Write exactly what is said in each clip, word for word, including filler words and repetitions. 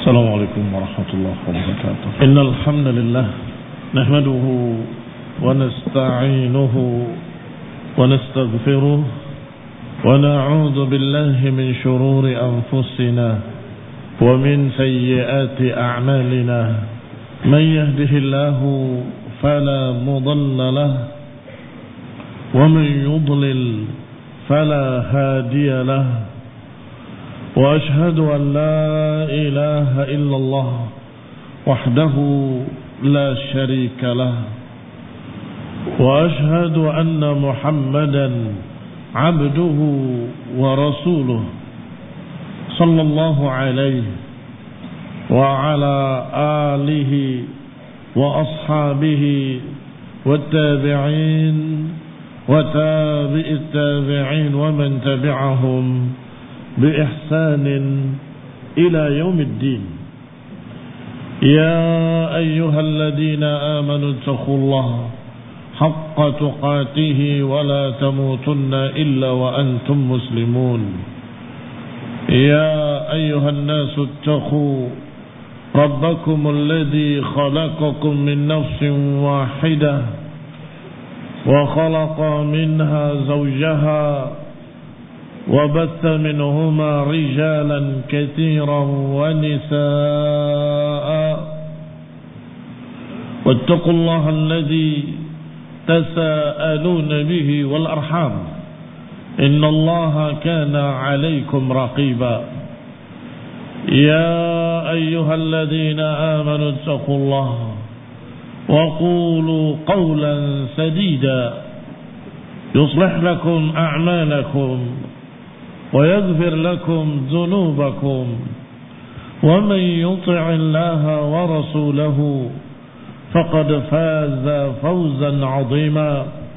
السلام عليكم ورحمة الله وبركاته. إن الحمد لله نحمده ونستعينه ونستغفره ونعوذ بالله من شرور أنفسنا ومن سيئات أعمالنا. من يهده الله فلا مضل له ومن يضلل فلا هادي له. وأشهد أن لا إله إلا الله وحده لا شريك له. وأشهد أن محمدا عبده ورسوله صلى الله عليه وعلى آله وأصحابه والتابعين وتابع التابعين ومن تبعهم بإحسان إلى يوم الدين. يا أيها الذين آمنوا اتقوا الله حق تقاته ولا تموتن إلا وأنتم مسلمون. يا أيها الناس اتقوا ربكم الذي خلقكم من نفس واحدة وخلق منها زوجها وبث منهما رجالا كثيرا ونساء. واتقوا الله الذي تساءلون به والأرحام إن الله كان عليكم رقيبا. يا أيها الذين آمنوا اتقوا الله وقولوا قولا سديدا يصلح لكم أعمالكم ويغفر لكم ذنوبكم ومن يطع الله ورسوله فقد فاز فوزا عظيما.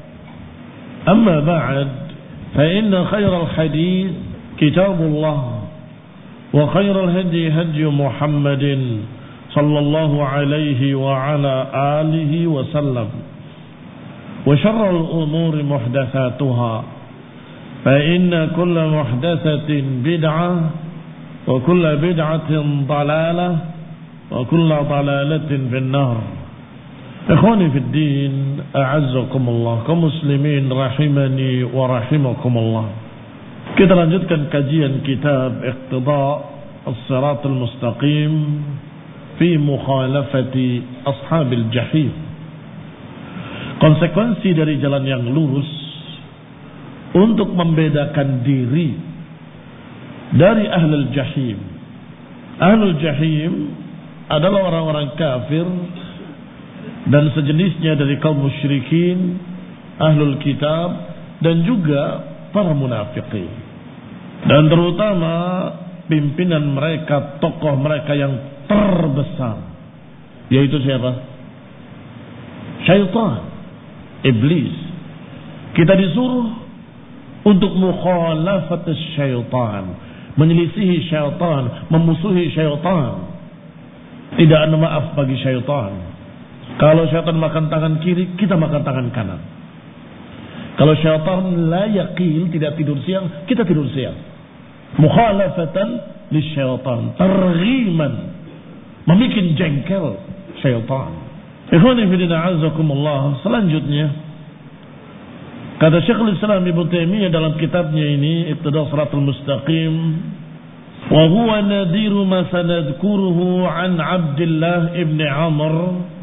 أما بعد فإن خير الحديث كتاب الله وخير الهدي هدي محمد صلى الله عليه وعلى آله وسلم وشر الأمور محدثاتها فإن كل محدثة بدعة وكل بدعة ضلالة وكل ضلالة في النار. إخواني في الدين أعزكم الله كمسلمين rahimani wa rahimakumullah. Kita lanjutkan kajian kitab Iqtida As-Sirat Al-Mustaqim fi mukhalafati ashabil jahim. Konsekuensi dari jalan yang lurus untuk membedakan diri dari ahlul jahim. Ahlul jahim adalah orang-orang kafir dan sejenisnya dari kaum musyrikin, ahlul kitab, dan juga para munafiqin. Dan terutama pimpinan mereka, tokoh mereka yang terbesar, yaitu siapa? Syaitan, iblis. Kita disuruh untuk mukhalafat syaitan, menyelisihi syaitan, memusuhi syaitan. Tidak ada maaf bagi syaitan. Kalau syaitan makan tangan kiri, kita makan tangan kanan. Kalau syaitan la yaqil, tidak tidur siang, kita tidur siang. Mukhalafatan lisyaitan, targhiman, membikin jengkel syaitan. Ikhwani fillah azakumullah. Selanjutnya kata Syekhul Islam Ibnu Taimiyah dalam kitabnya ini Iqtida Shiratal Mustaqim, wa huwa nadiru ma sanadkuruhu an Abdullah ibn Amr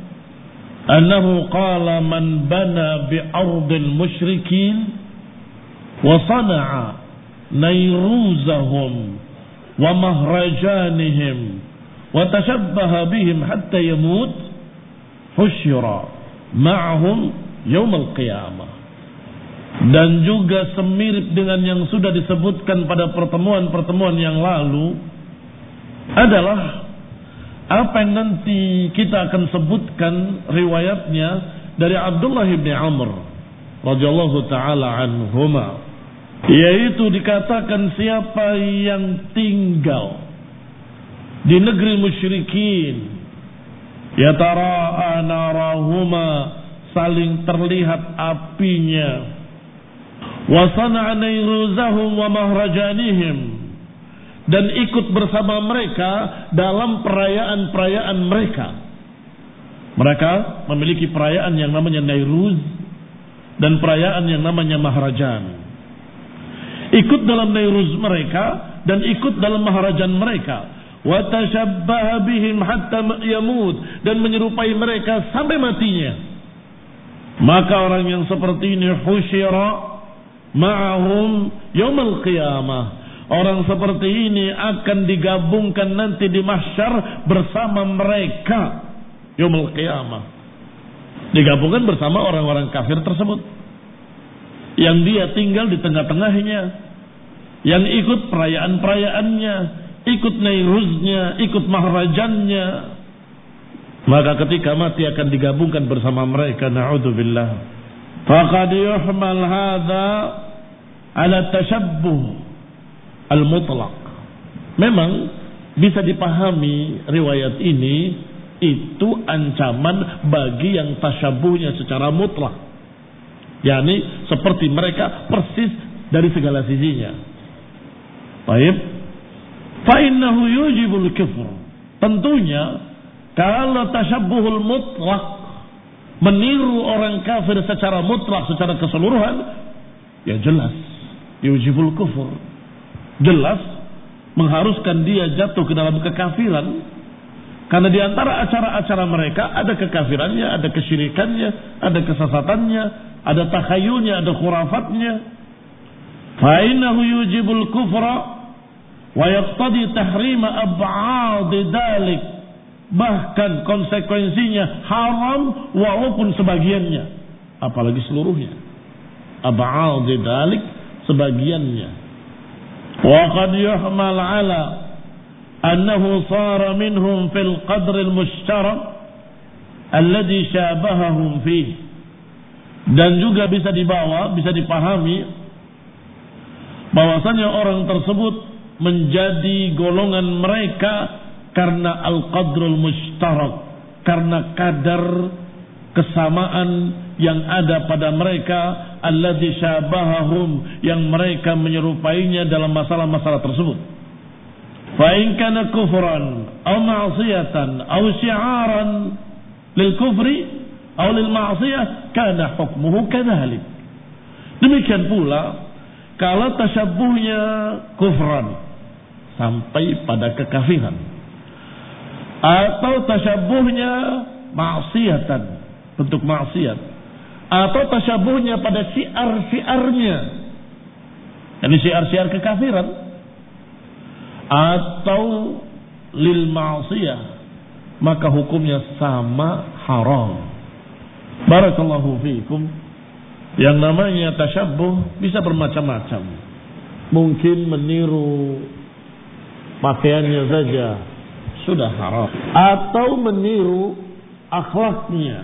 annahu qala man bana bi ardil musyrikin wa sana'a nayruzahum wa mahrajanihim wa tashabbaha bihim hatta yamut husyira ma'ahum yaum al-qiyamah. Dan juga semirip dengan yang sudah disebutkan pada pertemuan-pertemuan yang lalu adalah apa yang nanti kita akan sebutkan riwayatnya dari Abdullah bin Amr radhiyallahu taala anhuma, yaitu dikatakan siapa yang tinggal di negeri musyrikin, yatara'a narahuma, saling terlihat apinya, wa sana'a nayruzahum wa mahrajanihim, dan ikut bersama mereka dalam perayaan-perayaan mereka. Mereka memiliki perayaan yang namanya Nairuz dan perayaan yang namanya Maharajan. Ikut dalam Nairuz mereka dan ikut dalam Maharajan mereka. Wa tashabbaha bihim hatta yamut, dan menyerupai mereka sampai matinya. Maka orang yang seperti ini husyira ma'ahum yaumil qiyamah. Orang seperti ini akan digabungkan nanti di mahsyar bersama mereka yaumil qiyamah. Digabungkan bersama orang-orang kafir tersebut yang dia tinggal di tengah-tengahnya, yang ikut perayaan-perayaannya, ikut Nairuznya, ikut Maharajannya. Maka ketika mati akan digabungkan bersama mereka. Na'udzubillah. Faqad yuhmal hadza ala tashabbuh al-mutlaq. Memang bisa dipahami riwayat ini itu ancaman bagi yang tasyabuhnya secara mutlak, yakni seperti mereka persis dari segala sisinya. Baik, fa innahu yujibul kufr. Tentunya kalau tashabbuhul mutlak, meniru orang kafir secara mutlak, secara keseluruhan, ya jelas yujibul kufur, jelas mengharuskan dia jatuh ke dalam kekafiran. Karena di antara acara-acara mereka ada kekafirannya, ada kesyirikannya, ada kesesatannya, ada takhayulnya, ada khurafatnya. Fa innahu yujibul kufra wa yaqtadi tahrima ab'ad dzalik. Bahkan konsekuensinya haram walaupun sebagiannya, apalagi seluruhnya. Ab'ad dzalik, sebagiannya. Wa qad yuhmal 'ala annahu sara minhum fil qadr al mushtarak alladhi syabahahum fihi. Dan juga bisa dibawa, bisa dipahami bahwasanya orang tersebut menjadi golongan mereka karena al-qadrul mushtarak, karena kadar kesamaan yang ada pada mereka, alladzi syabahahum, yang mereka menyerupainya dalam masalah-masalah tersebut. Fa in kana kufran aw ma'siyatan aw syi'aran lil kufri aw lil ma'siyah kana hukmuhu kadzalik. Demikian pula kalau tashabbuhnya kufran sampai pada kekafiran, atau tashabbuhnya maksiatan, bentuk maksiat, atau tashabbuhnya pada syiar-syiarnya, ini syiar-syiar kekafiran, atau lil ma'siyah, maka hukumnya sama, haram. Barakallahu fiikum. Yang namanya tasyabbuh bisa bermacam-macam. Mungkin meniru pakaiannya saja sudah haram, atau meniru akhlaknya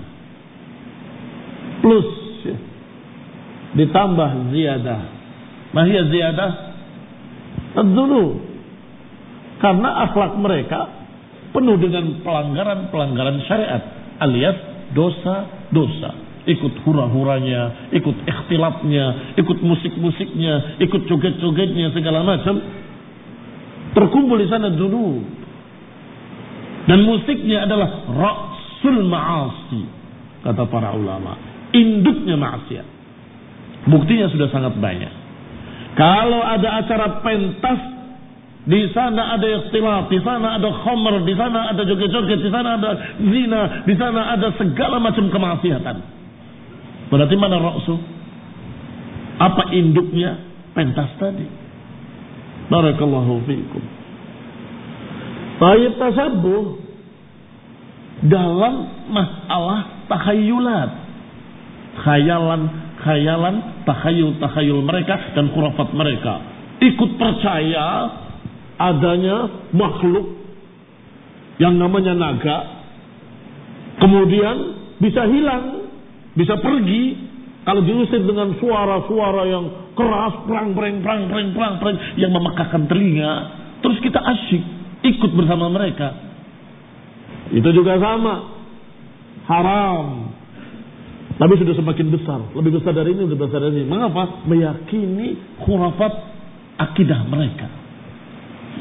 plus ditambah ziyadah. Mahia ziyadah dulu, karena akhlak mereka penuh dengan pelanggaran-pelanggaran syariat alias dosa-dosa. Ikut hura-huranya, ikut ikhtilatnya, ikut musik-musiknya, ikut joget-jogetnya, segala macam. Terkumpul di sana dulu. Dan musiknya adalah ra'sul ma'asi, kata para ulama, induknya maksiat. Buktinya sudah sangat banyak. Kalau ada acara pentas, di sana ada ikhtilat, di sana ada khamr, di sana ada joget-joget, di sana ada zina, di sana ada segala macam kemaksiatan. Berarti mana ra'su? Apa induknya? Pentas tadi. Barakallahu fiikum. Tayyib tasabbuh dalam masalah takhayulat, khayalan, khayalan, takhayul-takhayul mereka dan khurafat mereka. Ikut percaya adanya makhluk yang namanya naga, kemudian bisa hilang, bisa pergi kalau diusir dengan suara-suara yang keras, perang, perang, perang, perang, perang, perang, yang memekakkan telinga. Terus kita asyik ikut bersama mereka. Itu juga sama, haram. Tapi sudah semakin besar, lebih besar dari ini, lebih besar dari ini. Mengapa? Meyakini khurafat akidah mereka.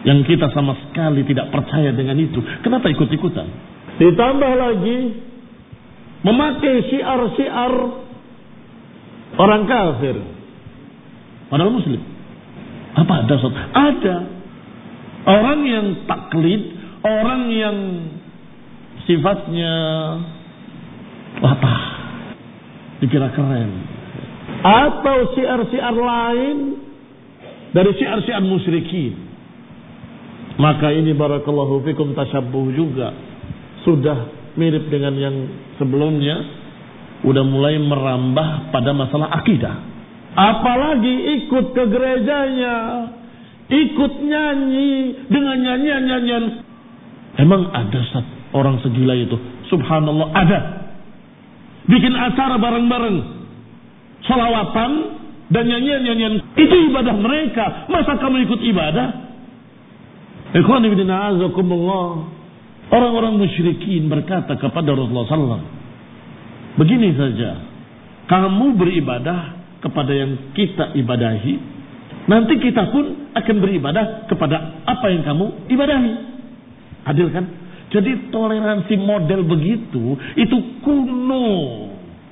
Yang kita sama sekali tidak percaya dengan itu. Kenapa ikut-ikutan? Ditambah lagi memakai syiar-syiar orang kafir padahal muslim. Apa ada? Ada. Orang yang taklid, orang yang sifatnya latah, dikira keren. Atau syiar-syiar lain dari syiar-syiar musyrikin. Maka ini barakallahu fikum tasyabbuh juga. Sudah mirip dengan yang sebelumnya, udah mulai merambah pada masalah akidah. Apalagi ikut ke gerejanya, ikut nyanyi dengan nyanyian-nyanyian. Emang ada orang segila itu? Subhanallah, ada. Bikin acara bareng-bareng, sholawatan dan nyanyian-nyanyian. Itu ibadah mereka. Masa kamu ikut ibadah? Ikhwani fillah, azakumullah. Orang-orang musyrikin berkata kepada Rasulullah sallallahu alaihi wasallam, begini saja, kamu beribadah kepada yang kita ibadahi, nanti kita pun akan beribadah kepada apa yang kamu ibadahi. Adil kan? Jadi toleransi model begitu itu kuno.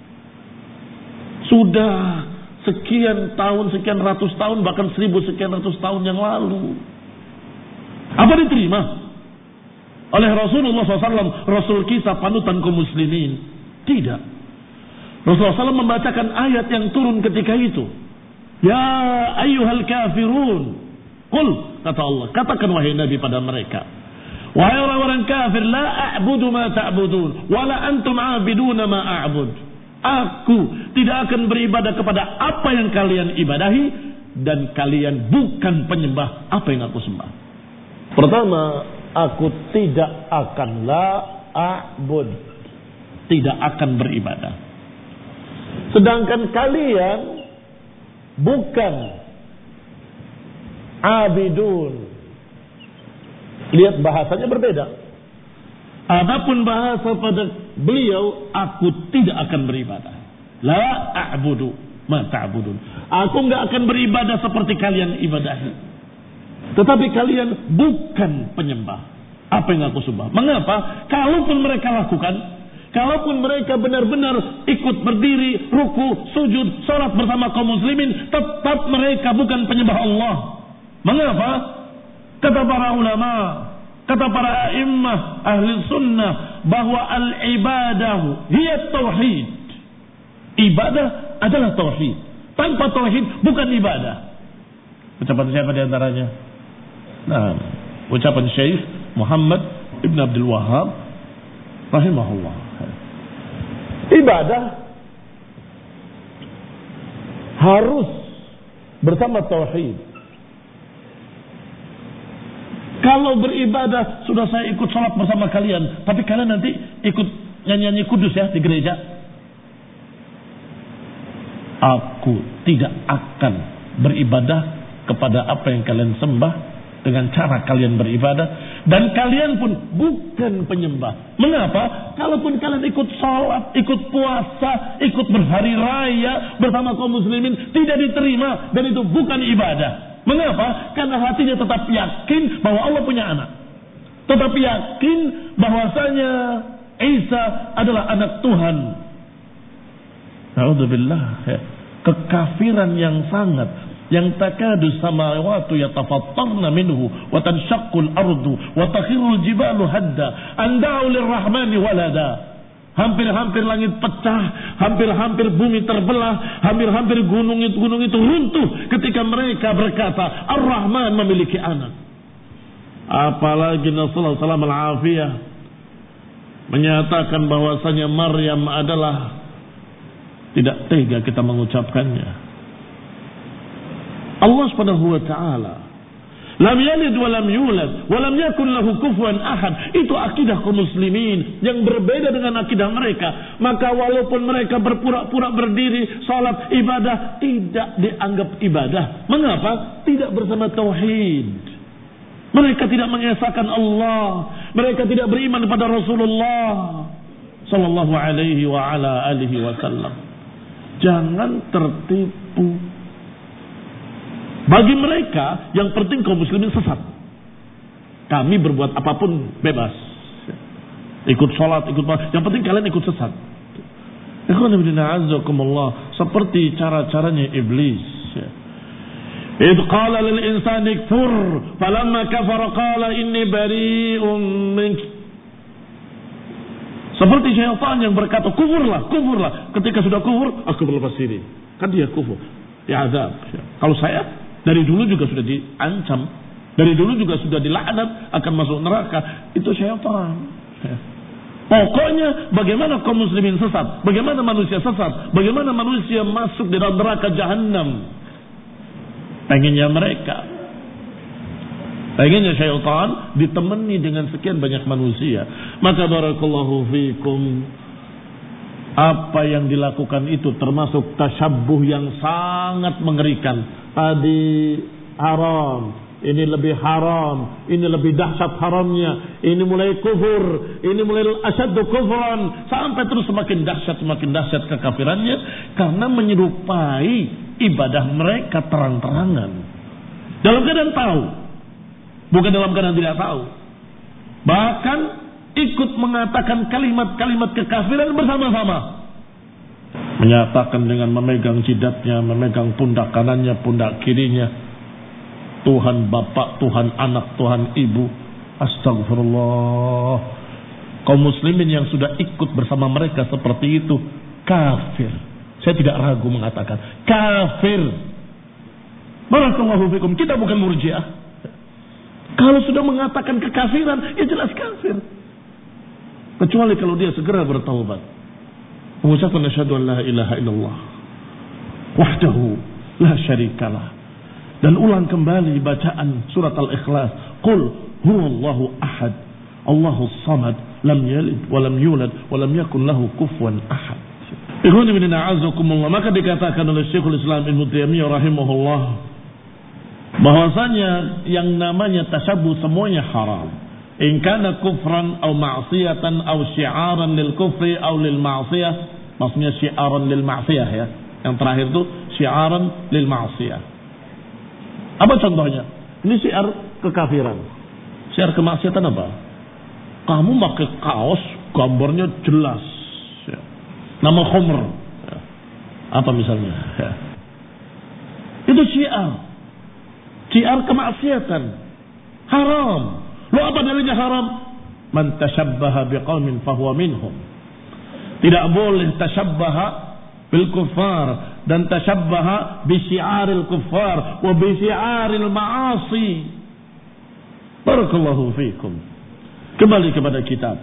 Sudah sekian tahun, sekian ratus tahun, bahkan seribu sekian ratus tahun yang lalu. Apa diterima oleh Rasulullah shallallahu alaihi wasallam, Rasul kita panutan kaum muslimin? Tidak. Rasulullah shallallahu alaihi wasallam membacakan ayat yang turun ketika itu. Ya ayyuhal kafirun. Qul, kata Allah, katakan wahai Nabi pada mereka, wahai orang-orang kafir, la a'budu ma ta'budun, wala antum a'biduna ma a'bud. Aku tidak akan beribadah kepada apa yang kalian ibadahi, dan kalian bukan penyembah apa yang aku sembah. Pertama, aku tidak akan la a'bud, tidak akan beribadah. Sedangkan kalian bukan abidun. Lihat bahasanya berbeda. Adapun bahasa pada beliau, aku tidak akan beribadah. La a'budu ma ta'budun. Aku enggak akan beribadah seperti kalian ibadahi. Tetapi kalian bukan penyembah apa yang aku sembah. Mengapa? Kalaupun mereka lakukan, kalaupun mereka benar-benar ikut berdiri, ruku, sujud, salat bersama kaum muslimin, tetap mereka bukan penyembah Allah. Mengapa? Kata para ulama, kata para a'immah ahli sunnah, bahwa al-ibadahu hiya tauhid. Ibadah adalah tauhid. Tanpa tauhid bukan ibadah. Ucapan siapa di antaranya? Nah, ucapan Syekh Muhammad Ibn Abdul Wahhab rahimahullah. Ibadah harus bersama tauhid. Kalau beribadah, sudah saya ikut sholat bersama kalian, tapi kalian nanti ikut nyanyi-nyanyi kudus ya di gereja. Aku tidak akan beribadah kepada apa yang kalian sembah dengan cara kalian beribadah, dan kalian pun bukan penyembah. Mengapa? Kalaupun kalian ikut sholat, ikut puasa, ikut berhari raya bersama kaum muslimin, tidak diterima, dan itu bukan ibadah. Mengapa? Karena hatinya tetap yakin bahwa Allah punya anak, tetap yakin bahwasanya Isa adalah anak Tuhan. Na'udzubillah. Kekafiran yang sangat, yang takadu samawati yatafattarna minhu wa tanshaqqul ardu wa takhirul jibalu hadda an da'u lirrahmani walada. Hampir-hampir langit pecah, hampir-hampir bumi terbelah, hampir-hampir gunung itu gunung itu runtuh ketika mereka berkata Ar-Rahman memiliki anak. Apalagi Rasulullah sallallahu alaihi wasallam menyatakan bahwasanya Maryam adalah, tidak tega kita mengucapkannya. Allah Subhanahu wa taala lam yalid wa lam yulad wa lam yakun lahu kufuwan ahad. Itu akidah kaum muslimin yang berbeda dengan akidah mereka. Maka walaupun mereka berpura-pura berdiri salat ibadah, tidak dianggap ibadah. Mengapa? Tidak bersama tauhid. Mereka tidak mengesahkan Allah. Mereka tidak beriman kepada Rasulullah sallallahu alaihi wa ala alihi wasallam. Jangan tertipu. Bagi mereka yang penting kaum muslimin sesat. kami berbuat apapun bebas. Ikut sholat, ikut yang penting kalian ikut sesat. Seperti cara-caranya iblis. Idh qala lil insani kfur falamma kafara qala inni bari'un mink. Seperti syaitan yang berkata kufurlah, kufurlah. Ketika sudah kufur, aku berlepas diri. Kan dia kufur, ya azab. Kalau saya dari dulu juga sudah diancam, dari dulu juga sudah dilaknat akan masuk neraka. Itu syaitan. Pokoknya bagaimana kaum muslimin sesat, bagaimana manusia sesat, bagaimana manusia masuk di dalam neraka jahanam. Pengennya mereka, pengennya syaitan ditemani dengan sekian banyak manusia. Maka barakallahu fikum, apa yang dilakukan itu termasuk tasyabbuh yang sangat mengerikan. Tadi haram, ini lebih haram, ini lebih dahsyat haramnya, ini mulai kufur, ini mulai asyaddu kufran, sampai terus semakin dahsyat semakin dahsyat kekafirannya karena menyerupai ibadah mereka terang-terangan. Dalam keadaan tahu, bukan dalam keadaan tidak tahu. Bahkan ikut mengatakan kalimat-kalimat kekafiran bersama-sama. Menyatakan dengan memegang jidatnya, memegang pundak kanannya, pundak kirinya, Tuhan bapak, Tuhan anak, Tuhan ibu. Astagfirullah. Kaum muslimin yang sudah ikut bersama mereka seperti itu kafir. Saya tidak ragu mengatakan kafir. Barakallahu fikum. Kita bukan murjiah. Kalau sudah mengatakan kekafiran, ya jelas kafir. Kecuali kalau dia segera bertaubat. Mengucapkan asyhadu an la ilaha illallah wahdahu la syarikalah. Dan ulang kembali bacaan surat Al-Ikhlas. Qul huwallahu ahad, Allahus samad, lam yalid wa lam yulad wa lam yakun lahu kufuwan ahad. Ikhwani bin a'azakumullah, maka dikatakan oleh Syekhul Islam Ibnu Taimiyah rahimahullah bahwasanya yang namanya tasyabbuh semuanya haram. In kana kufran aw ma'siyatan aw syi'aran lil kufri aw lil ma'siyah, maksudnya syi'aran lil ma'siyah ya. Yang terakhir itu syi'aran lil ma'siyah. Apa contohnya? Ini syiar kekafiran. Syiar kemaksiatan apa? Kamu pakai kaos gambarnya jelas. Ya. Nama khomer. Ya. Apa misalnya? Ya. Itu syiar. Syiar kemaksiatan. Haram. Lo apa dalilnya haram? Man tashabbaha biqaumin fahuwa minhum. Tidak boleh tashabbaha bil kuffar dan tashabbaha bi syiaril kuffar wa bi syiaril ma'asi. Barakallahu fikum. Kembali kepada kitab.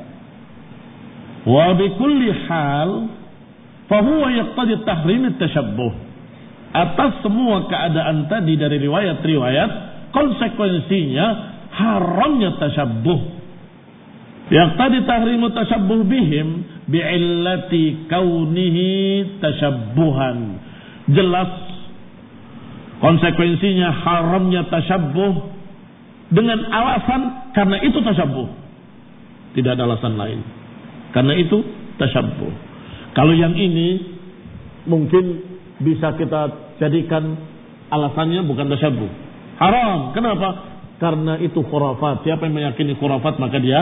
Wa bi kulli hal fa huwa yaqtadi tahrim at-tashabbuh. Atas semua keadaan tadi dari riwayat-riwayat, konsekuensinya haramnya tashabbuh. Yaqtadi tahrim at-tashabbuh bihim bi'illati kaunihi tashabbuhan. Jelas konsekuensinya haramnya tashabbuh dengan alasan karena itu tashabbuh. Tidak ada alasan lain. Karena itu tashabbuh. Kalau yang ini mungkin bisa kita jadikan alasannya bukan tashabbuh. Haram. Kenapa? Karena itu khurafat. Siapa yang meyakini khurafat maka dia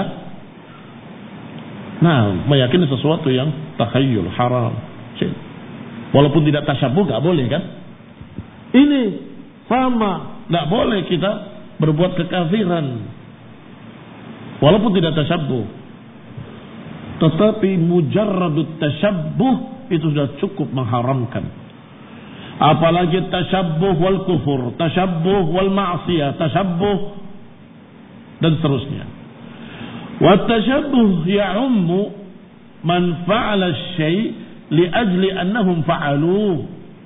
nah meyakini sesuatu yang takhayyul, haram. Walaupun tidak tashabbuh gak boleh kan? Ini sama, gak boleh kita berbuat kekafiran walaupun tidak tashabbuh. Tetapi mujarradut tashabbuh itu sudah cukup mengharamkan. Apalagi tashabbuh wal kufur, tashabbuh wal ma'siyah, tashabbuh dan seterusnya. Wa tashabbuh ya'ummu man fa'ala syai' li ajli annahum fa'aluh.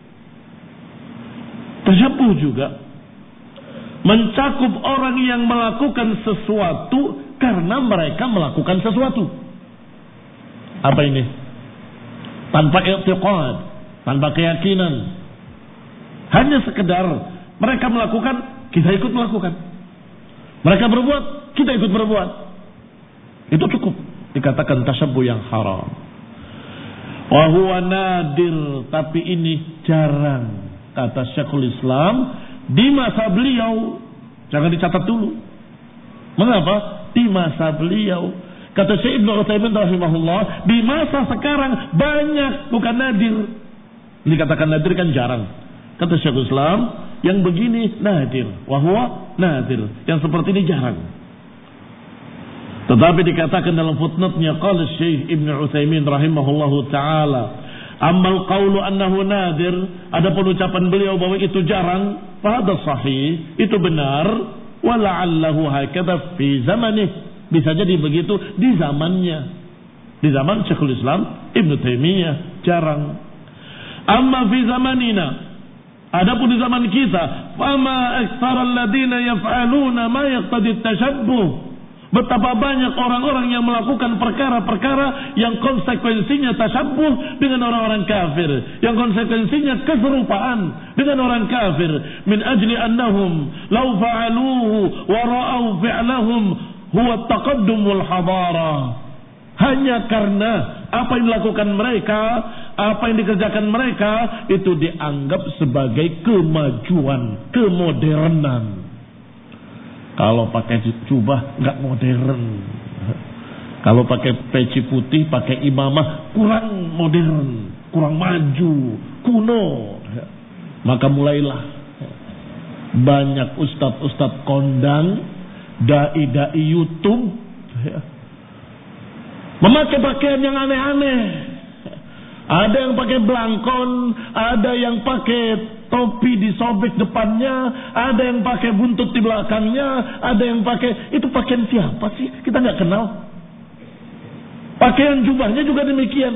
Tashabbuh juga mencakup orang yang melakukan sesuatu karena mereka melakukan sesuatu. Apa ini? Tanpa i'tiqad, tanpa keyakinan. Hanya sekedar mereka melakukan, kita ikut melakukan. Mereka berbuat, kita ikut berbuat. Itu cukup dikatakan tashabbuh yang haram. Wa huwa nadir, tapi ini jarang, kata Syekhul Islam di masa beliau. Jangan dicatat dulu. Mengapa? Di masa beliau. Kata Syekh Ibnu Utsaimin rahimahullah, di masa sekarang banyak, bukan nadir. Dikatakan nadir kan jarang. Kata Syekhul Islam, yang begini nadir, wahwa nadir. Yang seperti ini jarang. Tetapi dikatakan dalam footnote-nya, qala Syekh Ibnu Utsaimin rahimahullahu taala, ammal qawlu annahu nadir, adapun ucapan beliau bahwa itu jarang, fa hadha sahih, itu benar, wa la'allahu hakadha fi zamanih. Bisa jadi begitu di zamannya. Di zaman Syekhul Islam Ibnu Taimiyah jarang. Amma fi zamanina, adapun di zaman kita, fama aktsarul ladina yaf'aluna ma yaqtadi tashabbuh. Betapa banyak orang-orang yang melakukan perkara-perkara yang konsekuensinya tashabbuh dengan orang-orang kafir, yang konsekuensinya keserupaan dengan orang kafir, min ajli annahum law fa'aluhu wa ra'aw fi'lahum huwa taqaddumul hadara. Hanya karena apa yang dilakukan mereka, apa yang dikerjakan mereka itu dianggap sebagai kemajuan, kemodernan. Kalau pakai jubah nggak modern. Kalau pakai peci putih, pakai imamah kurang modern, kurang maju, kuno. Maka mulailah banyak ustadz-ustadz kondang, dai-dai YouTube memakai pakaian yang aneh-aneh. Ada yang pakai belangkon, ada yang pakai topi disobek depannya, ada yang pakai buntut di belakangnya, ada yang pakai, itu pakaian siapa sih? Kita nggak kenal. Pakaian jubahnya juga demikian.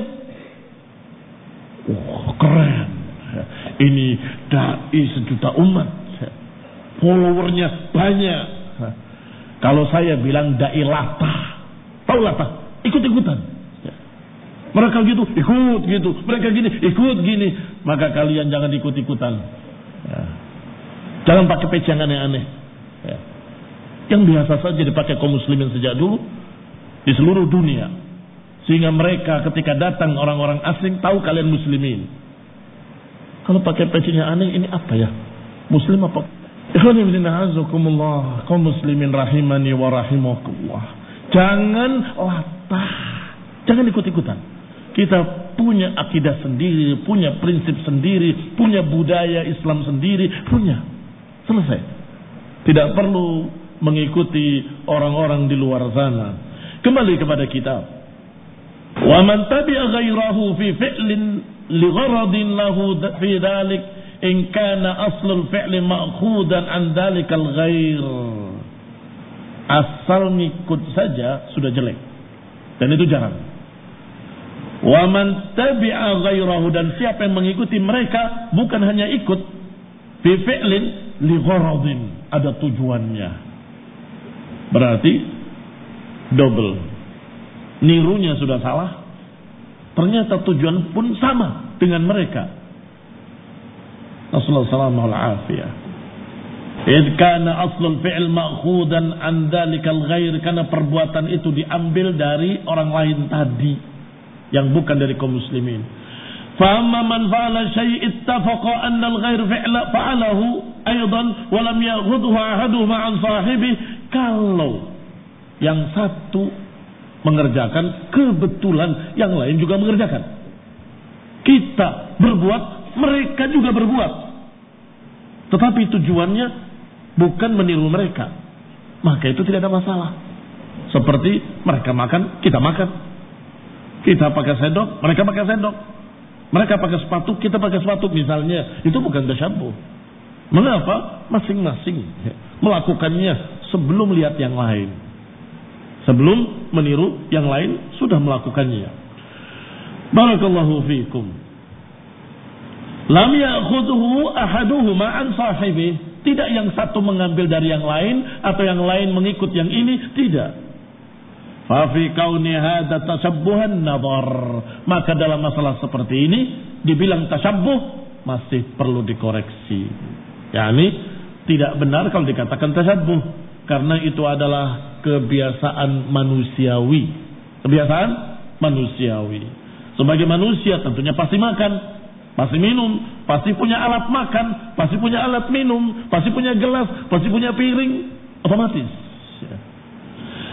Wah, keren. Ini dai sejuta umat, followernya banyak. Kalau saya bilang dai latah, tahu latah? Ikut-ikutan. Mereka gitu, ikut gitu. Mereka gini, ikut gini. Maka kalian jangan ikut-ikutan. Ya. Jangan pakai peci yang aneh-aneh. Ya. Yang biasa saja dipakai kaum muslimin sejak dulu di seluruh dunia. Sehingga mereka ketika datang orang-orang asing tahu kalian muslimin. Kalau pakai pecinya aneh, ini apa ya? Muslim apa? Ikhwan ibn a'azakumullah, kaum muslimin rahimani wa rahimakumullah. Jangan latah. Jangan ikut-ikutan. Kita punya akidah sendiri, punya prinsip sendiri, punya budaya Islam sendiri, punya. Selesai. Tidak perlu mengikuti orang-orang di luar sana. Kembali kepada kitab. Wa man tabi'a ghairahu fi fi'lin li gharadin lahu fi dhalik in kana aslul fi'li ma'khudan an dhalikal ghair. Asal ngikut saja sudah jelek. Dan itu jarang. Wa man tabi'a ghairahu, dan siapa yang mengikuti mereka bukan hanya ikut fi fi'lin li gharadin, ada tujuannya. Berarti double. Nirunya sudah salah. Ternyata tujuan pun sama dengan mereka. Rasulullah sallallahu alaihi wasallam idh kana aslul fi'l ma'khudan an dhalikal ghair, karena perbuatan itu diambil dari orang lain tadi yang bukan dari kaum muslimin. Fa amma man fa'ala syai' ittafaqa anna al-ghair fi'la fa'alahu aidan wa lam ya'khudhu ahaduhuma 'an sahibi. Kalau yang satu mengerjakan, kebetulan yang lain juga mengerjakan. Kita berbuat, mereka juga berbuat. Tetapi tujuannya bukan meniru mereka. Maka itu tidak ada masalah. Seperti mereka makan, kita makan. Kita pakai sendok, mereka pakai sendok. Mereka pakai sepatu, kita pakai sepatu misalnya. Itu bukan tasyabbuh. Mengapa? Masing-masing melakukannya sebelum lihat yang lain. Sebelum meniru yang lain sudah melakukannya. Barakallahu fiikum. Lam ya'khudhu ahaduhuma an sahibi. Tidak yang satu mengambil dari yang lain atau yang lain mengikut yang ini, tidak. Fa fi kauni hadza tashabbuhan nadhar. Maka dalam masalah seperti ini dibilang tasyabbuh masih perlu dikoreksi. Yani tidak benar kalau dikatakan tasyabbuh, karena itu adalah kebiasaan manusiawi. Kebiasaan manusiawi. Sebagai manusia tentunya pasti makan, pasti minum, pasti punya alat makan, pasti punya alat minum, pasti punya gelas, pasti punya piring, otomatis.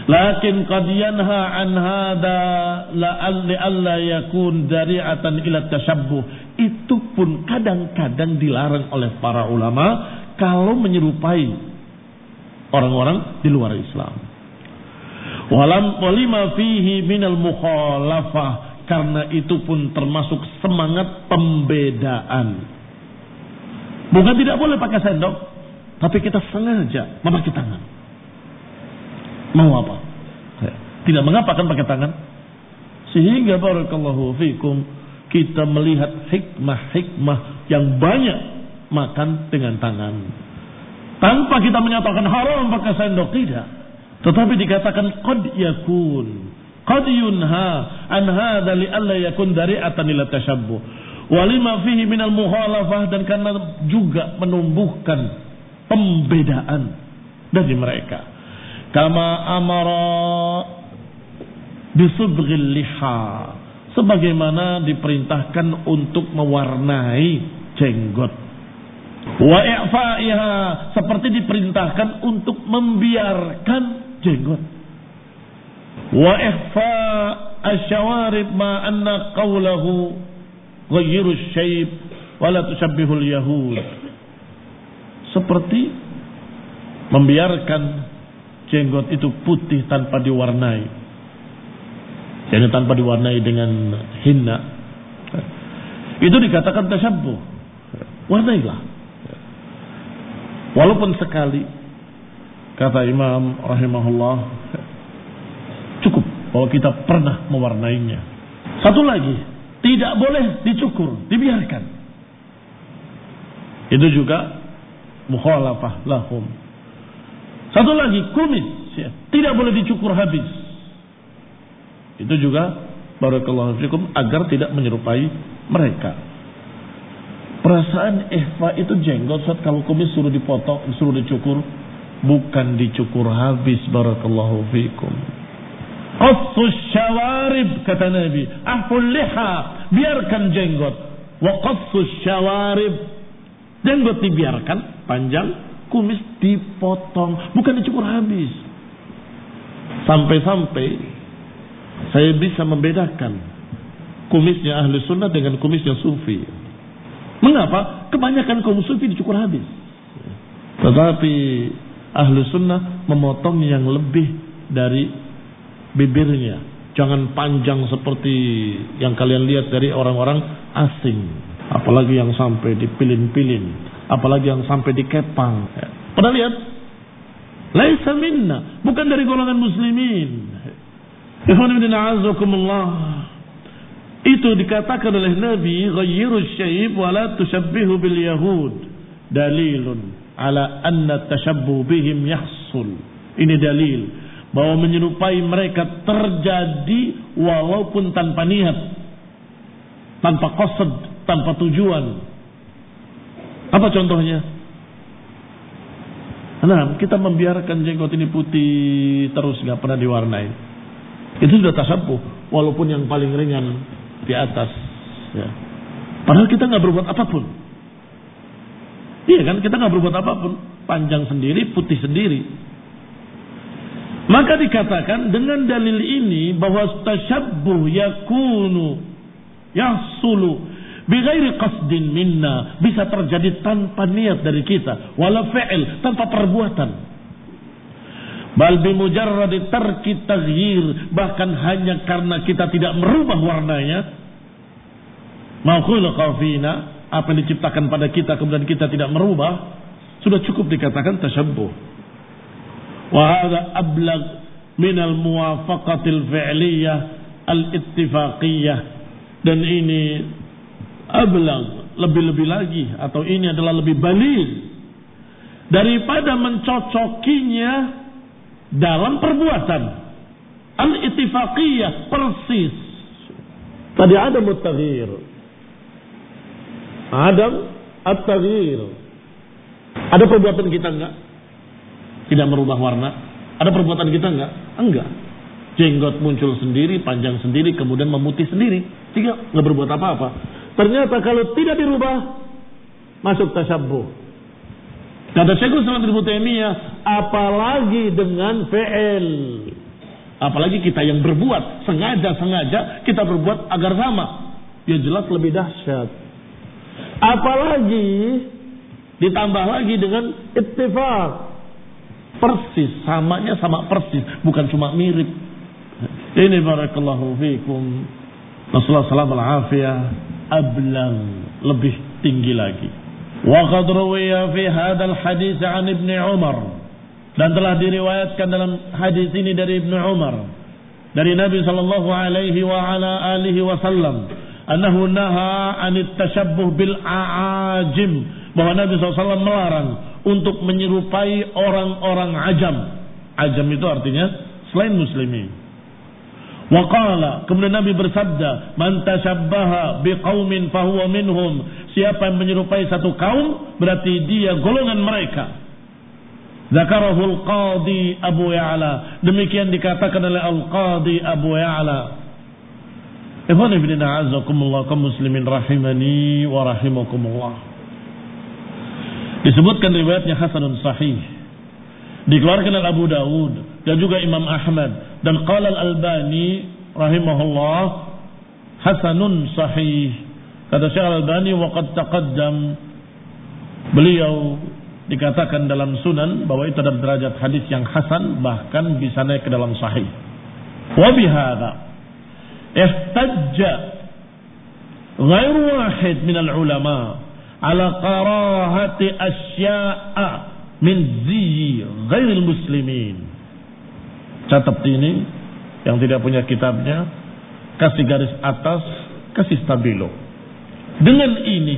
Lakin qad yanha an hada la'alla yakun dari'atan ila tashabbuh. Itu pun kadang-kadang dilarang oleh para ulama kalau menyerupai orang-orang di luar Islam. Walam walima fihi minal mukhalafah, karena itu pun termasuk semangat pembedaan. Bukan tidak boleh pakai sendok, tapi kita sengaja memakai tangan. Mau apa? Tidak mengapa kan pakai tangan? Sehingga barakallahu fikum kita melihat hikmah-hikmah yang banyak makan dengan tangan. Tanpa kita menyatakan haram pakai sendok, tidak. Tetapi dikatakan qad yakun, qad yunha an hadza li alla yakun dari'atan ila tashabbuh. Walima fihi minal mukhalafah, dan karena juga menumbuhkan pembedaan dari mereka. Kama amara bisubghil liha, sebagaimana diperintahkan untuk mewarnai jenggot. Wa i'fa'iha, seperti diperintahkan untuk membiarkan jenggot. Wa ihfa asy-syawarib ma anna qawlahu ghayyiru syayb wa la tushabbihul yahud, seperti membiarkan jenggot itu putih tanpa diwarnai, jadi tanpa diwarnai dengan hinna, itu dikatakan tasyabbuh. Warnailah, walaupun sekali, kata Imam rahimahullah, cukup bahwa kita pernah mewarnainya. Satu lagi, tidak boleh dicukur, dibiarkan. Itu juga mukhalafah lahum. Satu lagi, kumis, ya, tidak boleh dicukur habis. Itu juga barakallahu fikum agar tidak menyerupai mereka. Perasaan ihfa itu jenggot, saat kalau kumis suruh dipotong, suruh dicukur, bukan dicukur habis, barakallahu fikum. Qassus syawarib, kata Nabi, ahful liha, biarkan jenggot. Wa qassus syawarib, jenggot dibiarkan panjang, kumis dipotong, bukan dicukur habis. Sampai-sampai saya bisa membedakan kumisnya ahli sunnah dengan kumisnya sufi. Mengapa? Kebanyakan kaum sufi dicukur habis, tetapi ahli sunnah memotong yang lebih dari bibirnya. Jangan panjang seperti yang kalian lihat dari orang-orang asing, apalagi yang sampai dipilin-pilin, apalagi yang sampai dikepang. Pernah lihat? Laisa minna, bukan dari golongan muslimin. Itu dikatakan oleh Nabi, ghayyiru syayb wa la tushabbihu bil yahud, dalilun ala anna tashabbuh bihim yahsul. Ini dalil bahwa menyerupai mereka terjadi walaupun tanpa niat, tanpa qasd, tanpa tujuan. Apa contohnya? Nah, kita membiarkan jenggot ini putih terus, nggak pernah diwarnai. Itu sudah tasabbuh, walaupun yang paling ringan di atas. Ya. Padahal kita nggak berbuat apapun. Iya kan? Kita nggak berbuat apapun, panjang sendiri, putih sendiri. Maka dikatakan dengan dalil ini bahwa tashabbuh yakunu yahsulu bighairi qasdin minna, bisa terjadi tanpa niat dari kita, wala fi'il, tanpa perbuatan. Bal bimujarradi tarki taghyir, bahkan hanya karena kita tidak merubah warnanya. Ma khulaqa fina, apa yang diciptakan pada kita kemudian kita tidak merubah, sudah cukup dikatakan tasyabbuh. Wa hadha ablagh min al-muwafaqati al-fi'liyah al-ittifaqiyah, dan ini ablagh, lebih-lebih lagi, atau ini adalah lebih baligh daripada mencocokinya dalam perbuatan. Al-ittifaqiyah, persis. Tadi ada mutaghir, adam at-taghyir. Ada perbuatan kita enggak? Tidak merubah warna. Ada perbuatan kita enggak? Enggak. Jenggot muncul sendiri, panjang sendiri, kemudian memutih sendiri. Tidak, enggak berbuat apa-apa. Ternyata kalau tidak dirubah, masuk tasyabbuh. Kata Syekhul Islam Ibnu Taimiyah, apalagi dengan fi'il. Apalagi kita yang berbuat sengaja-sengaja kita berbuat agar sama, ya jelas lebih dahsyat. Apalagi ditambah lagi dengan ittifaq, persis, samanya sama persis, bukan cuma mirip. Ini barakallahu fikum. Rasulullah sallallahu alaihi wasallam ablang, lebih tinggi lagi. Wa qad ruwiya fi hadzal hadits 'an Ibnu Umar, dan telah diriwayatkan dalam hadis ini dari Ibnu Umar dari Nabi sallallahu alaihi wa ala alihi wasallam annahu naha 'anit tashabbuh bil a'ajim, bahwa Nabi sallallahu alaihi wasallam melarang untuk menyerupai orang-orang ajam. Ajam itu artinya selain muslimin. Wa qala, kemudian Nabi bersabda, man tashabbaha biqaumin fahuwa minhum, siapa yang menyerupai satu kaum berarti dia golongan mereka. Zakarahul Qadi Abu Ya'la, demikian dikatakan oleh Al-Qadi Abu Ya'la. Ikhwani fillah azakumullah, kaum muslimin rahimani wa rahimakumullah. Disebutkan riwayatnya hasanun sahih, dikeluarkan oleh Abu Dawud dan juga Imam Ahmad, dan qala Al-Albani rahimahullah hasanun sahih. Kata Syekh Al-Albani, wa qad taqaddam, beliau dikatakan dalam sunan bahwa itu adalah derajat hadis yang hasan, bahkan bisa naik ke dalam sahih. Wa bihadza ihtajja ghairu wahid min al-ulama ala karahati asya'a min ziyyi ghairil muslimin. Catat ini, yang tidak punya kitabnya kasih garis atas, kasih stabilo. Dengan ini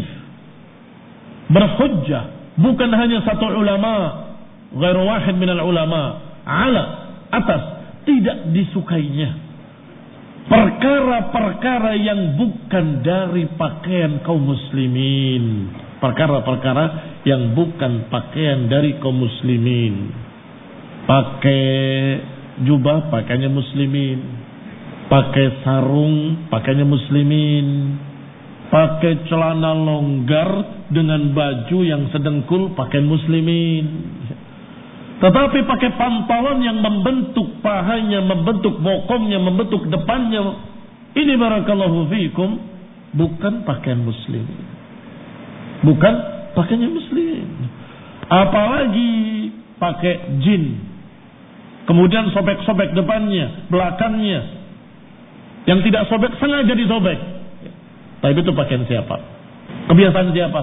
berhujjah bukan hanya satu ulama, ghairu wahid minal ulama, ala, atas, tidak disukainya perkara-perkara yang bukan dari pakaian kaum muslimin, perkara-perkara yang bukan pakaian dari kaum muslimin. Pakai jubah pakainya muslimin, pakai sarung pakainya muslimin, pakai celana longgar dengan baju yang sedengkul pakaian muslimin. Tetapi pakai pantalan yang membentuk pahanya, membentuk bokongnya, membentuk depannya, ini barakallahu fiikum bukan pakaian muslim, bukan pakaiannya muslim. Apalagi pakai jin, kemudian sobek-sobek depannya, belakangnya, yang tidak sobek sengaja disobek. Tapi itu pakaian siapa? Kebiasaan siapa?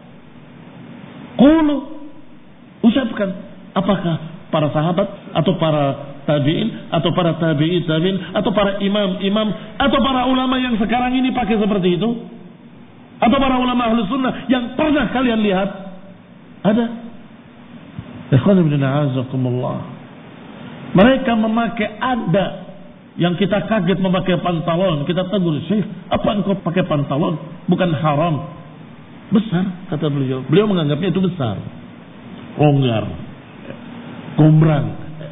Qulu, ucapkan. Apakah para sahabat atau para tabi'in atau para tabi'i tabi'in atau para imam-imam atau para ulama yang sekarang ini pakai seperti itu? Atau para ulama ahlus sunnah yang pernah kalian lihat? Ada. Ikhwan ibn a'azakumullah, mereka memakai, ada yang kita kaget memakai pantalon. Kita tegur, Syekh, apa engkau pakai pantalon? Bukan haram. Besar, kata beliau. Beliau menganggapnya itu besar, longgar, gombrang.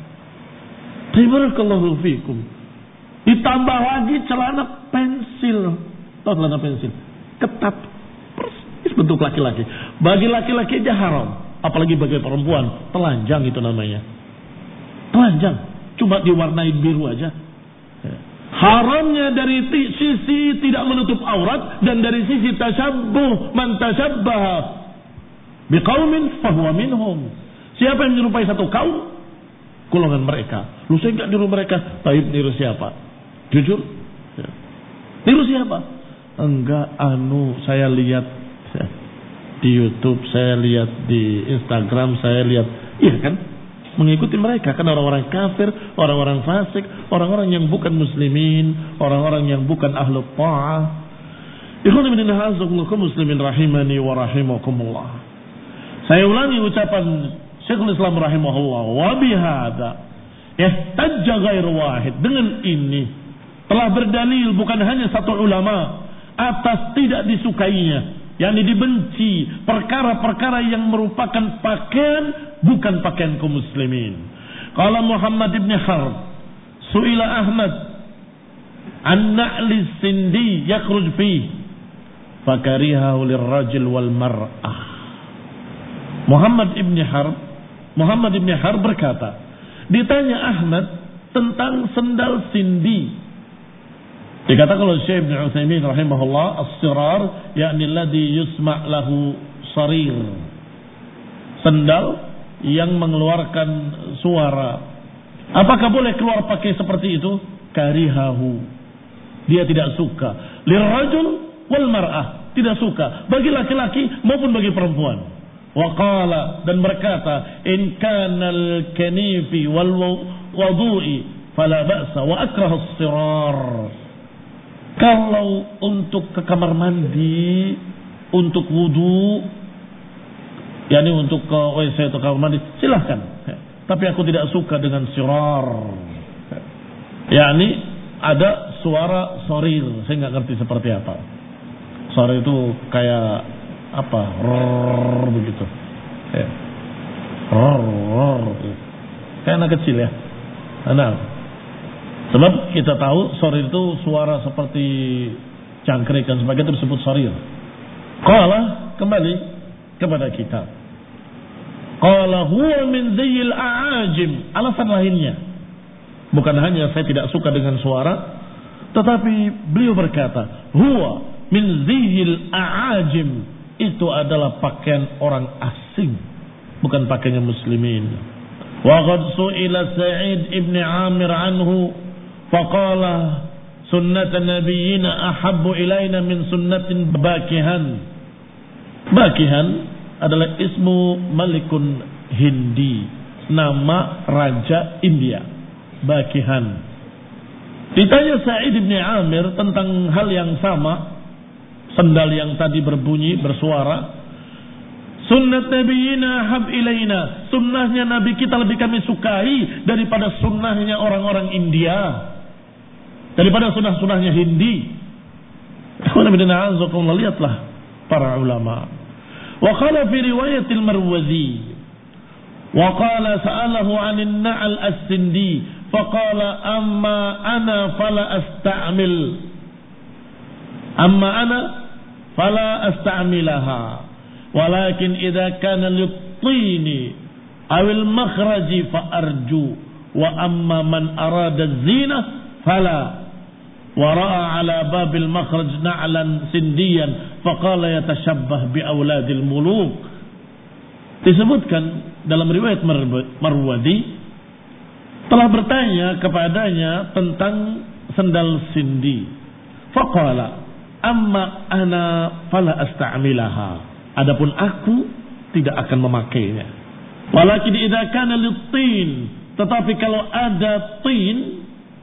Barakallahu fikum. Ditambah lagi celana pensil. Tahu celana pensil? Ketat, persis bentuk laki-laki. Bagi laki-laki aja haram, apalagi bagi perempuan telanjang itu namanya. Telanjang, cuma diwarnai biru aja. Haramnya dari sisi tidak menutup aurat, dan dari sisi tashabbuh, man tashabbaha biqaumin fahuwa minhum. Siapa yang menyerupai satu kaum, golongan mereka. Lu saya enggak niru mereka, taib niru siapa? Jujur? Niru siapa? Enggak, anu saya lihat di YouTube, saya lihat di Instagram, saya lihat, iya kan? Mengikuti mereka kan, orang-orang kafir, orang-orang fasik, orang-orang yang bukan muslimin, orang-orang yang bukan ahlu ta'ah. Ikhwan ibn hazakumullah muslimin rahimani wa rahimakumullah. Saya ulangi ucapan Syekhul Islam rahimahullah, wa bihadza ihtajja ghairu wahid, dengan ini telah berdalil bukan hanya satu ulama atas tidak disukainya, yang dibenci perkara-perkara yang merupakan pakaian bukan pakaian kaum muslimin. Qala Muhammad ibn Harb, su'ila Ahmad an na'li sindi yakhruj fi fakarihahu lirrajul wal mar'ah. Muhammad ibn Harb Muhammad ibn Harb berkata, ditanya Ahmad tentang sendal sindi. Dikatakan oleh Syekh Ibn Utsaimin rahimahullah, as-sirar yakni alladhi yusma' lahu sarir. Sendal yang mengeluarkan suara. Apakah boleh keluar pakai seperti itu? Karihahu. Dia tidak suka. Lirrajul wal mar'ah. Tidak suka. Bagi laki-laki maupun bagi perempuan. Waqala, dan berkata, in kanal kanifi wal wudu'i fala ba'sa wa akrahu as-sirar. Kalau untuk ke kamar mandi, untuk wudu, yakni untuk ke W C atau kamar mandi, silahkan. Tapi aku tidak suka dengan sirar. Yakni ada suara sorir, saya nggak ngerti seperti apa. Sorir itu kayak apa? Rrrr, begitu. Ya. Rrrr. Kayak anak kecil ya. Nah, sebab kita tahu sorir itu suara seperti cangkrik dan sebagainya, itu disebut sorir. Qala, kembali kepada kita. Qala huwa min ziyil a'ajim. Alasan lainnya, bukan hanya saya tidak suka dengan suara, tetapi beliau berkata, huwa min ziyil a'ajim. Itu adalah pakaian orang asing, bukan pakaiannya muslimin. Wa qad su'ila Sa'id ibn Amir anhu faqala sunnat nabiyyina ahabbu ilaina min sunnatin bakihan. Bakihan adalah ismu malikun Hindi, nama raja India. Bakihan. Ditanya Sa'id ibn Amir tentang hal yang sama, sendal yang tadi berbunyi, bersuara. Sunnat nabiyina hab ilaina. Sunnahnya Nabi kita lebih kami sukai daripada sunnahnya orang-orang India, daripada sunnah-sunnahnya Hindi. Lihatlah para ulama. Wa qala fi riwayatil Marwazi, wa qala sa'alahu 'anil na'al as-sindi, faqala amma ana fala asta'mil. Amma ana fala asta'milaha, walakin idza kana lit-tini aw al-makhraji fa arju, wa amma man arada az-zina fala. Wa ra'a ala babil makhraj na'lan sindiyan faqala yatashabbah bi auladil muluk. Disebutkan dalam riwayat Marwadi, telah bertanya kepadanya tentang sendal sindi. Faqala amma ana fala asta'milaha. Adapun aku tidak akan memakainya. Walakin idza kana lit-tin, tetapi kalau ada tin,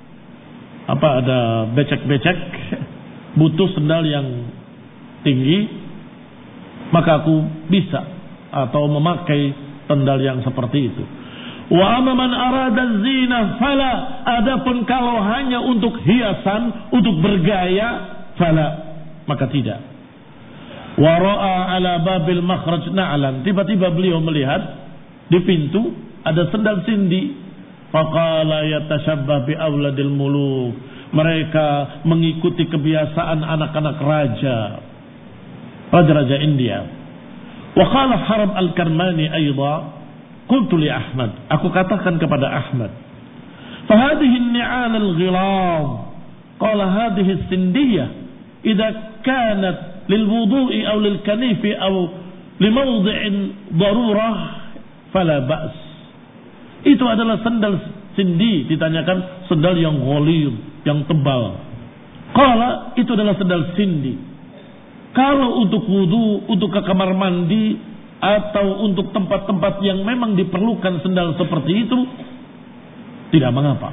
apa ada becek-becek, butuh sendal yang tinggi, maka aku bisa atau memakai sendal yang seperti itu. Wa amma man arada zina fala. Adapun kalau hanya untuk hiasan, untuk bergaya, fala, maka tidak. Wa ra'a ala babil makhraj na'lan. Tiba-tiba beliau melihat di pintu ada sendal sindi. Faqala yatashabbah bi auladil muluk. Mereka mengikuti kebiasaan anak-anak raja, raja-raja India. Wa qala Harb al-Karmani aidha, qultu li Ahmad, aku katakan kepada Ahmad, fa hadhihi an-ni'al al-ghilaz, qala hadhihi as-sindiyah idza kanat lil wudu'i aw lil kanifi aw li mawdi'in darurah fala ba's. Itu adalah sandal sindi. Ditanyakan sandal yang ghalidh, yang tebal. Qala itu adalah sandal sindi. Kalau untuk wudu, untuk ke kamar mandi, atau untuk tempat-tempat yang memang diperlukan sandal seperti itu, tidak mengapa.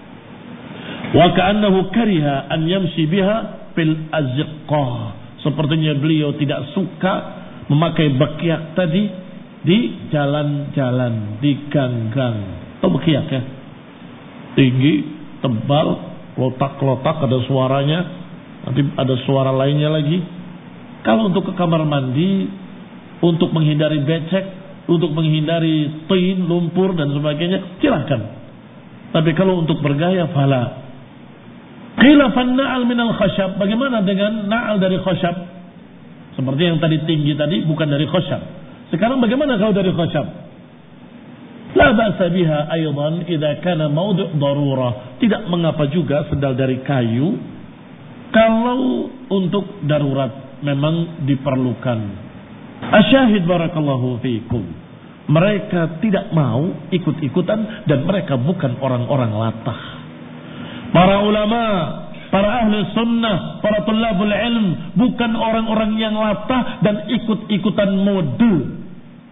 Wa ka'annahu kariha an yamshi biha fil azqah. Sepertinya beliau tidak suka memakai bakiak tadi di jalan-jalan, di gang-gang. Tahu bakiak ya? Tinggi, tebal, lotak-lotak, ada suaranya, nanti ada suara lainnya lagi. Kalau untuk ke kamar mandi, untuk menghindari becek, untuk menghindari tin, lumpur dan sebagainya, silahkan. Tapi kalau untuk bergaya, fala. Khilafan na'al minal khashab. Bagaimana dengan na'al dari khashab? Seperti yang tadi tinggi tadi bukan dari khashab. Sekarang bagaimana kalau dari khashab? La ba'sa biha aydan idza kana mawdu' darurah. Tidak mengapa juga sendal dari kayu kalau untuk darurat memang diperlukan. Asyahid barakallahu fiikum. Mereka tidak mau ikut-ikutan dan mereka bukan orang-orang latah. Para ulama, para ahli sunnah, para tulabul ilm bukan orang-orang yang latah dan ikut-ikutan mode.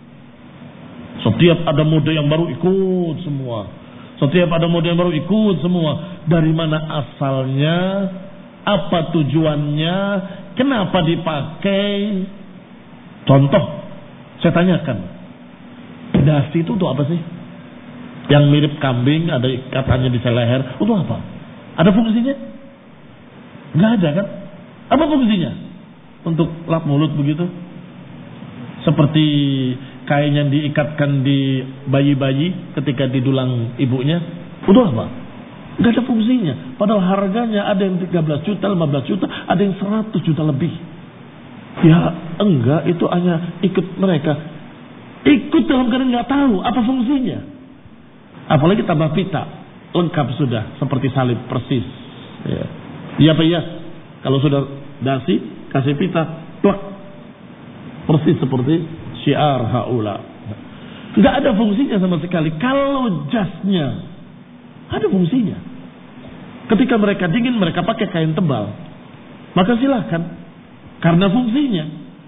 Setiap ada mode yang baru ikut semua. Setiap ada mode yang baru ikut semua. Dari mana asalnya? Apa tujuannya? Kenapa dipakai? Contoh, saya tanyakan. Dasi itu untuk apa sih? Yang mirip kambing, ada ikatannya di leher. Untuk apa? Ada fungsinya? Nggak ada kan? Apa fungsinya? Untuk lap mulut begitu? Seperti kain yang diikatkan di bayi-bayi ketika di dulang ibunya. Untuk apa? Nggak ada fungsinya. Padahal harganya ada yang tiga belas juta, lima belas juta, ada yang seratus juta lebih. Ya enggak, itu hanya ikut mereka. Ikut dalam keadaan nggak tahu apa fungsinya. Apalagi tambah pita, lengkap sudah seperti salib persis. Ya, iya apa iya? Kalau sudah dasi, kasih pita, plak, persis seperti syiar haula. Nggak ada fungsinya sama sekali. Kalau jasnya ada fungsinya. Ketika mereka dingin, mereka pakai kain tebal. Maka silahkan. Karena fungsinya.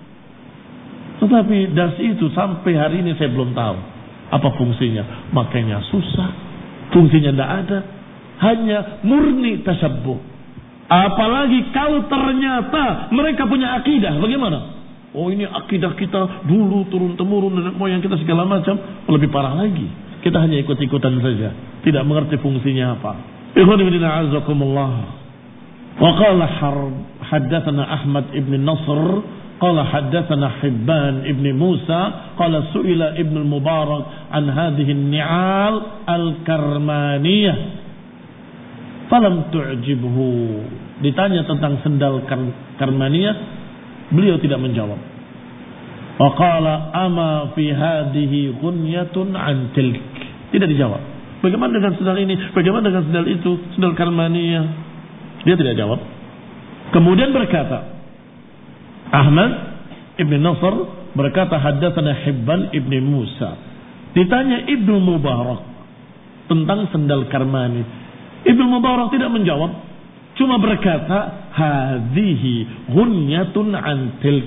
Tetapi dasi itu sampai hari ini saya belum tahu apa fungsinya. Makanya susah. Fungsinya tidak ada. Hanya murni tasyabbuh. Apalagi kalau ternyata mereka punya akidah. Bagaimana? Oh ini akidah kita dulu turun-temurun nenek moyang kita segala macam. Lebih parah lagi. Kita hanya ikut-ikutan saja. Tidak mengerti fungsinya apa. Ikhwan fillah a'azzakumullah. Wa qala haddatsana Ahmad ibn Nasr qala haddatsana Hibban ibn Musa qala su'ila Ibn al-Mubarak an hadhihi an-ni'al al-karmaniyah falam tu'jibhu. Ditanya tentang sendal kar- karmaniyah, beliau tidak menjawab. Wa qala ama fi hadhihi ghunyatun an tilk. Tidak dijawab. Bagaimana dengan sendal ini? Bagaimana dengan sendal itu? Sendal karmaniyah. Dia tidak jawab. Kemudian berkata, Ahmad ibn Nasr berkata haddatsana Hibban ibn Musa. Ditanya Ibnu Mubarak tentang sendal karmani. Ibnu Mubarak tidak menjawab, cuma berkata hadhihi ghunyatun an tilk.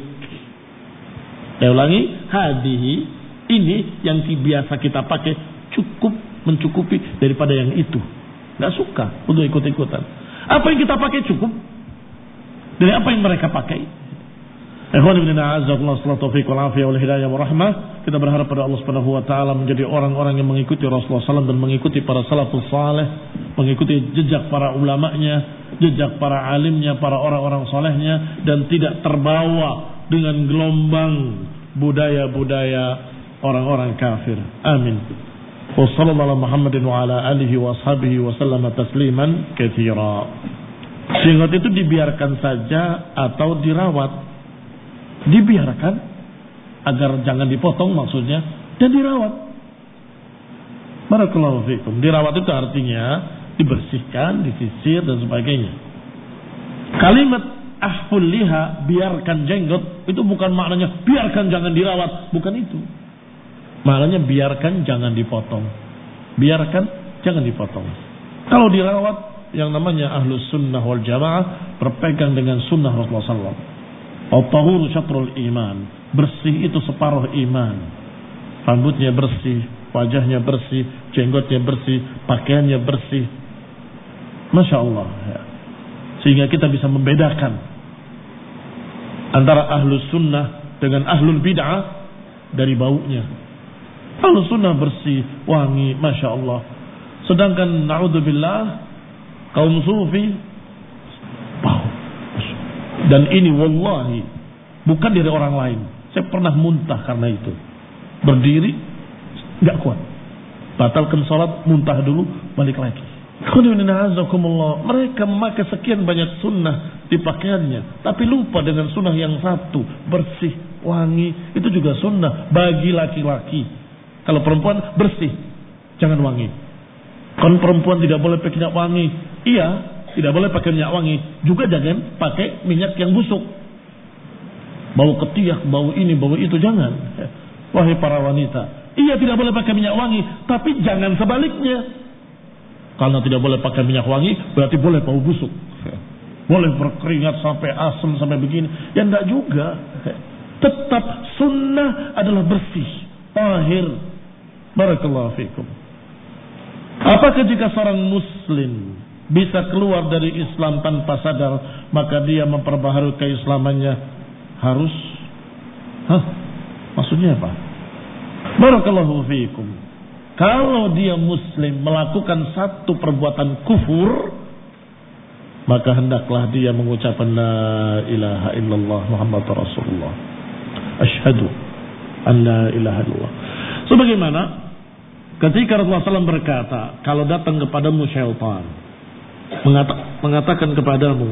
Saya ulangi, hadhihi, ini yang biasa kita pakai cukup mencukupi daripada yang itu. Nggak suka untuk ikut-ikutan. Apa yang kita pakai cukup dari apa yang mereka pakai. Ikhwan ibn a'azzakumullah sallallahu taufiq wal afiyah wal hidayah wa rahmah. Kita berharap pada Allah Subhanahu wa taala menjadi orang-orang yang mengikuti Rasulullah sallallahu alaihi wasallam dan mengikuti para salafus saleh, mengikuti jejak para ulamanya, jejak para alimnya, para orang-orang salehnya, dan tidak terbawa dengan gelombang budaya-budaya orang-orang kafir. Amin. Wa sallallahu Muhammadin wa ala alihi wa ashabihi wa sallama tasliman katsira. Jenggot itu dibiarkan saja atau dirawat? Dibiarkan agar jangan dipotong maksudnya, dan dirawat. Barakallahu fikum. Dirawat itu artinya dibersihkan, disisir dan sebagainya. Kalimat ahful liha, biarkan jenggot, itu bukan maknanya biarkan jangan dirawat, bukan itu. Maknanya biarkan jangan dipotong. Biarkan jangan dipotong. Kalau dirawat, yang namanya ahlus sunnah wal jamaah berpegang dengan sunnah Rasulullah sallallahu alaihi wasallam. At-tahur syatrul iman. Bersih itu separuh iman. Rambutnya bersih, wajahnya bersih, jenggotnya bersih, pakaiannya bersih. Masya Allah ya. Sehingga kita bisa membedakan antara ahlus sunnah dengan ahlul bid'ah dari baunya. Ahlus sunnah bersih, wangi, Masya Allah. Sedangkan na'udzubillah kaum sufi bau. Dan ini wallahi bukan dari orang lain. Saya pernah muntah karena itu. Berdiri nggak kuat. Batalkan sholat, muntah dulu, balik lagi. Mereka memakai sekian banyak sunnah di pakaiannya, tapi lupa dengan sunnah yang satu, bersih, wangi. Itu juga sunnah bagi laki-laki. Kalau perempuan bersih, jangan wangi. Kan perempuan tidak boleh pakai minyak wangi. Iya, tidak boleh pakai minyak wangi. Juga jangan pakai minyak yang busuk. Bau ketiak, bau ini, bau itu, jangan. Wahai para wanita, iya tidak boleh pakai minyak wangi, tapi jangan sebaliknya. Karena tidak boleh pakai minyak wangi, berarti boleh bau busuk. Boleh berkeringat sampai asam, sampai begini. Ya enggak juga. Tetap sunnah adalah bersih, tahir. Barakallahu fikum. Apakah jika seorang muslim bisa keluar dari Islam tanpa sadar, maka dia memperbaharui keislamannya harus? Hah? Maksudnya apa? Barakallahu fikum. Kalau dia muslim melakukan satu perbuatan kufur, maka hendaklah dia mengucapkan la ilaha illallah Muhammad Rasulullah. Asyhadu an la ilaha illallah. Sebagaimana ketika Rasulullah shallallahu alaihi wasallam berkata, kalau datang kepadamu syaitan mengata, mengatakan kepadamu,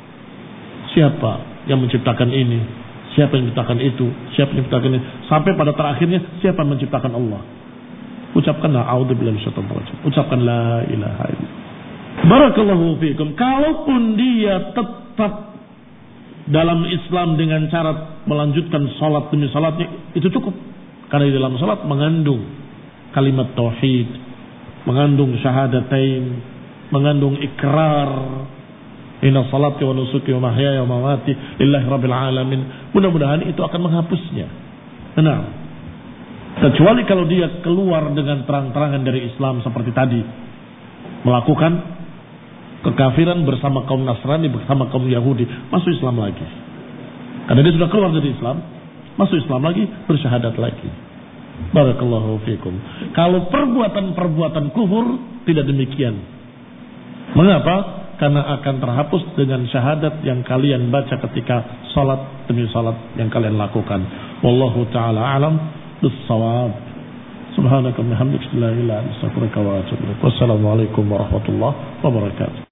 siapa yang menciptakan ini, siapa yang menciptakan itu, siapa yang menciptakan ini, sampai pada terakhirnya siapa yang menciptakan Allah, ucapkanlah a'udzubillahi minasyaitonir rajim, ucapkan la ilaha illallah. Barakallahu fikum. Kalaupun dia tetap dalam Islam dengan cara melanjutkan salat demi salatnya, itu cukup. Karena di dalam salat mengandung kalimat tauhid, mengandung syahadatain, mengandung ikrar, inna salati wa nusuki wa mahyaya wa mamati lillahi rabbil alamin. Mudah-mudahan itu akan menghapusnya. Nah, kecuali kalau dia keluar dengan terang-terangan dari Islam seperti tadi, melakukan kekafiran bersama kaum Nasrani, bersama kaum Yahudi, masuk Islam lagi. Karena dia sudah keluar dari Islam, masuk Islam lagi, bersyahadat lagi. Barakallahu fikum. Kalau perbuatan-perbuatan kufur tidak demikian. Mengapa? Karena akan terhapus dengan syahadat yang kalian baca ketika salat demi salat yang kalian lakukan. Wallahu ta'ala alam bis-shawab. Subhanaka wa bihamdika la ilaha illa anta astaghfiruka wa atubu ilaik. Wassalamualaikum warahmatullahi wabarakatuh.